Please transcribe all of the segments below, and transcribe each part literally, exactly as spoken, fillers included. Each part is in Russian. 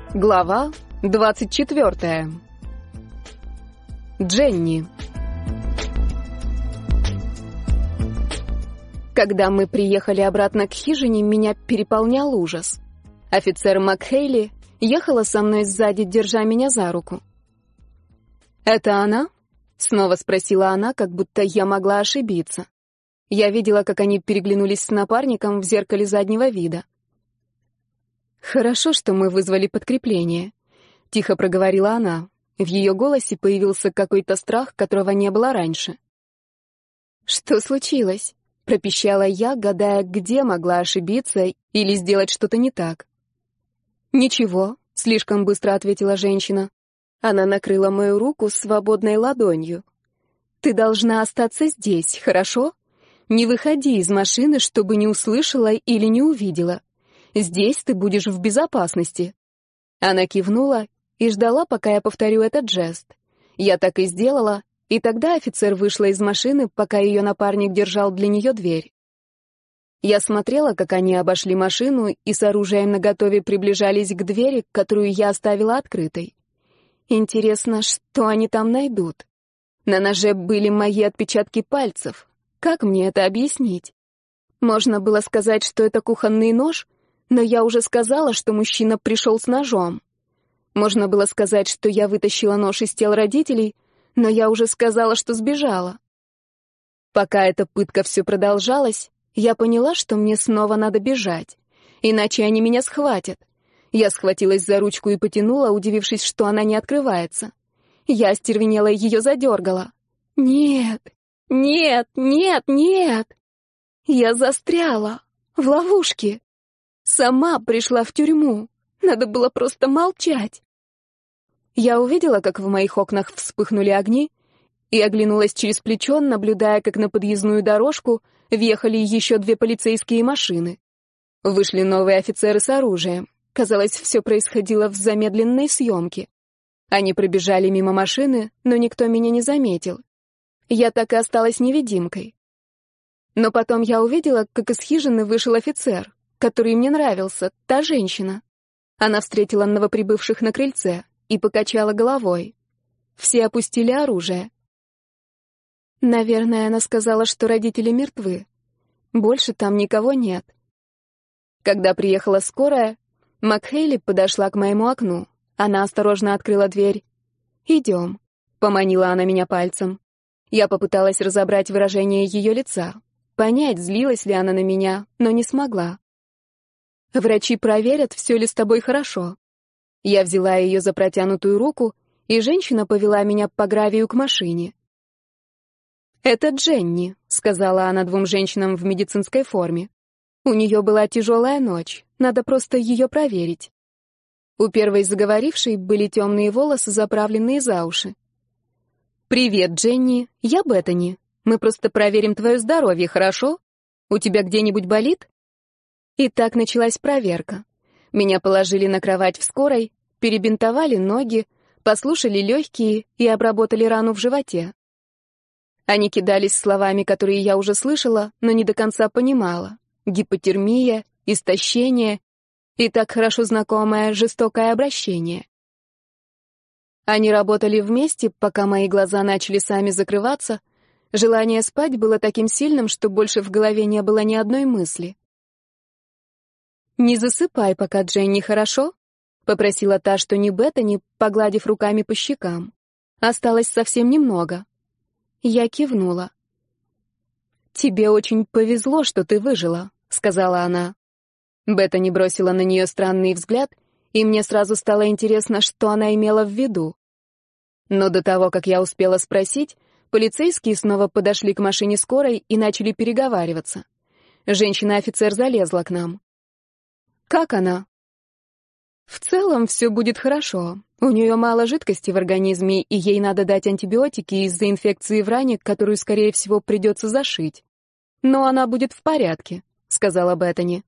Глава двадцать четвёртая. Дженни. Когда мы приехали обратно к хижине, меня переполнял ужас. Офицер МакХейли ехала со мной сзади, держа меня за руку. «Это она?» — снова спросила она, как будто я могла ошибиться. Я видела, как они переглянулись с напарником в зеркале заднего вида. «Хорошо, что мы вызвали подкрепление», — тихо проговорила она. В ее голосе появился какой-то страх, которого не было раньше. «Что случилось?» — пропищала я, гадая, где могла ошибиться или сделать что-то не так. «Ничего», — слишком быстро ответила женщина. Она накрыла мою руку свободной ладонью. «Ты должна остаться здесь, хорошо? Не выходи из машины, чтобы не услышала или не увидела. Здесь ты будешь в безопасности». Она кивнула и ждала, пока я повторю этот жест. Я так и сделала, и тогда офицер вышла из машины, пока ее напарник держал для нее дверь. Я смотрела, как они обошли машину и с оружием наготове приближались к двери, которую я оставила открытой. Интересно, что они там найдут? На ноже были мои отпечатки пальцев. Как мне это объяснить? Можно было сказать, что это кухонный нож, но я уже сказала, что мужчина пришел с ножом. Можно было сказать, что я вытащила нож из тел родителей, но я уже сказала, что сбежала. Пока эта пытка все продолжалась, я поняла, что мне снова надо бежать, иначе они меня схватят. Я схватилась за ручку и потянула, удивившись, что она не открывается. Я остервенела и ее задергала. «Нет, нет, нет, нет!» Я застряла в ловушке. Сама пришла в тюрьму. Надо было просто молчать. Я увидела, как в моих окнах вспыхнули огни, и оглянулась через плечо, наблюдая, как на подъездную дорожку въехали еще две полицейские машины. Вышли новые офицеры с оружием. Казалось, все происходило в замедленной съемке. Они пробежали мимо машины, но никто меня не заметил. Я так и осталась невидимкой. Но потом я увидела, как из хижины вышел офицер, который мне нравился, та женщина. Она встретила новоприбывших на крыльце и покачала головой. Все опустили оружие. Наверное, она сказала, что родители мертвы. Больше там никого нет. Когда приехала скорая, МакХейли подошла к моему окну. Она осторожно открыла дверь. «Идем», — поманила она меня пальцем. Я попыталась разобрать выражение ее лица, понять, злилась ли она на меня, но не смогла. «Врачи проверят, все ли с тобой хорошо». Я взяла ее за протянутую руку, и женщина повела меня по гравию к машине. «Это Дженни», — сказала она двум женщинам в медицинской форме. «У нее была тяжелая ночь, надо просто ее проверить». У первой заговорившей были темные волосы, заправленные за уши. «Привет, Дженни, я Беттани. Мы просто проверим твое здоровье, хорошо? У тебя где-нибудь болит?» И так началась проверка. Меня положили на кровать в скорой, перебинтовали ноги, послушали легкие и обработали рану в животе. Они кидались словами, которые я уже слышала, но не до конца понимала. Гипотермия, истощение и так хорошо знакомое жестокое обращение. Они работали вместе, пока мои глаза начали сами закрываться. Желание спать было таким сильным, что больше в голове не было ни одной мысли. «Не засыпай пока, Дженни, хорошо?» — попросила та, что не Беттани, погладив руками по щекам. Осталось совсем немного. Я кивнула. «Тебе очень повезло, что ты выжила», — сказала она. Беттани бросила на нее странный взгляд, и мне сразу стало интересно, что она имела в виду. Но до того, как я успела спросить, полицейские снова подошли к машине скорой и начали переговариваться. Женщина-офицер залезла к нам. «Как она?» «В целом все будет хорошо. У нее мало жидкости в организме, и ей надо дать антибиотики из-за инфекции в ране, которую, скорее всего, придется зашить. Но она будет в порядке», — сказала Беттани.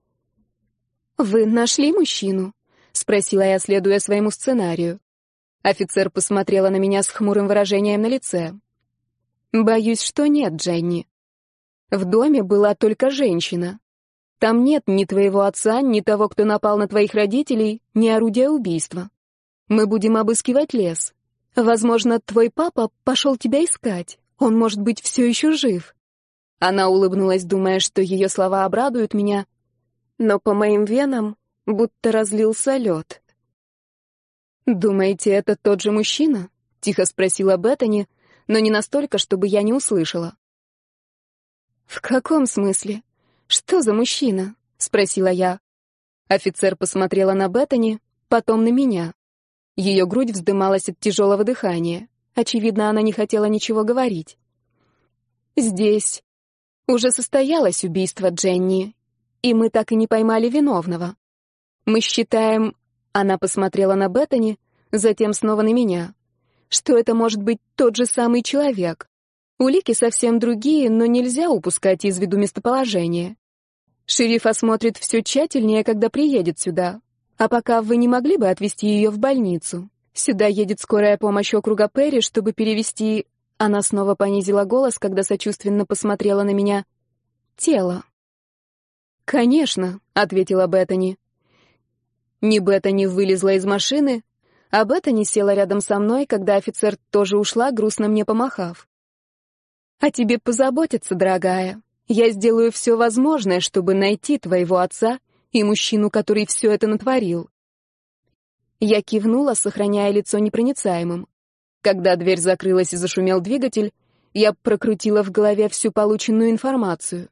«Вы нашли мужчину?» — спросила я, следуя своему сценарию. Офицер посмотрела на меня с хмурым выражением на лице. «Боюсь, что нет, Дженни. В доме была только женщина. Там нет ни твоего отца, ни того, кто напал на твоих родителей, ни орудия убийства. Мы будем обыскивать лес. Возможно, твой папа пошел тебя искать. Он, может быть, все еще жив». Она улыбнулась, думая, что ее слова обрадуют меня, но по моим венам будто разлился лед. «Думаете, это тот же мужчина?» — тихо спросила Беттани, но не настолько, чтобы я не услышала. «В каком смысле? Что за мужчина?» — спросила я. Офицер посмотрела на Беттани, потом на меня. Ее грудь вздымалась от тяжелого дыхания. Очевидно, она не хотела ничего говорить. «Здесь уже состоялось убийство Дженни, и мы так и не поймали виновного. Мы считаем...» Она посмотрела на Беттани, затем снова на меня. «Что это может быть тот же самый человек. Улики совсем другие, но нельзя упускать из виду местоположение. Шериф осмотрит все тщательнее, когда приедет сюда. А пока вы не могли бы отвезти ее в больницу? Сюда едет скорая помощь округа Перри, чтобы перевести...» Она снова понизила голос, когда сочувственно посмотрела на меня. «Тело». «Конечно», — ответила Беттани. Ни Беттани вылезла из машины, а Беттани села рядом со мной, когда офицер тоже ушла, грустно мне помахав. «О тебе позаботиться, дорогая. Я сделаю все возможное, чтобы найти твоего отца и мужчину, который все это натворил». Я кивнула, сохраняя лицо непроницаемым. Когда дверь закрылась и зашумел двигатель, я прокрутила в голове всю полученную информацию.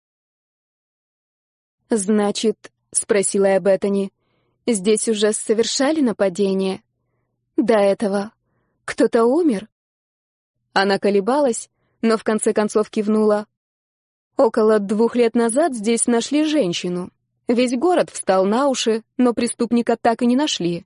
«Значит, — спросила я Беттани, — здесь уже совершали нападение? До этого кто-то умер?» Она колебалась, но в конце концов кивнула. «Около двух лет назад здесь нашли женщину. Весь город встал на уши, но преступника так и не нашли».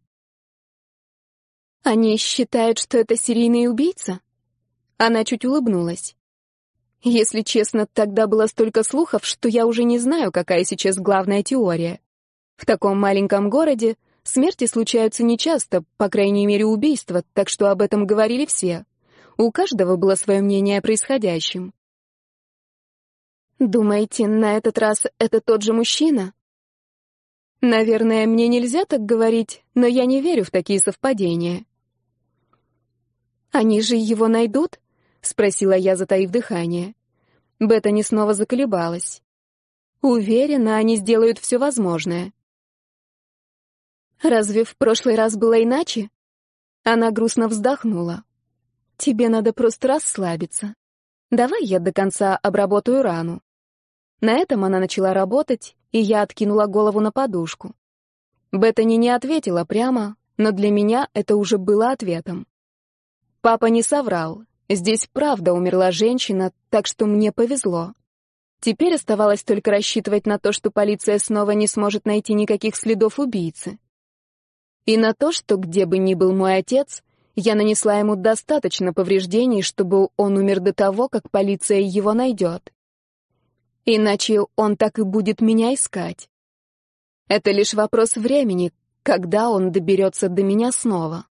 «Они считают, что это серийный убийца?» Она чуть улыбнулась. «Если честно, тогда было столько слухов, что я уже не знаю, какая сейчас главная теория. В таком маленьком городе смерти случаются нечасто, по крайней мере, убийства, так что об этом говорили все. У каждого было свое мнение о происходящем». «Думаете, на этот раз это тот же мужчина?» «Наверное, мне нельзя так говорить, но я не верю в такие совпадения». «Они же его найдут?» — спросила я, затаив дыхание. Беттани снова заколебалась. «Уверена, они сделают все возможное». «Разве в прошлый раз было иначе?» Она грустно вздохнула. «Тебе надо просто расслабиться. Давай я до конца обработаю рану». На этом она начала работать, и я откинула голову на подушку. Беттани не ответила прямо, но для меня это уже было ответом. Папа не соврал. Здесь правда умерла женщина, так что мне повезло. Теперь оставалось только рассчитывать на то, что полиция снова не сможет найти никаких следов убийцы. И на то, что где бы ни был мой отец, я нанесла ему достаточно повреждений, чтобы он умер до того, как полиция его найдет. Иначе он так и будет меня искать. Это лишь вопрос времени, когда он доберется до меня снова.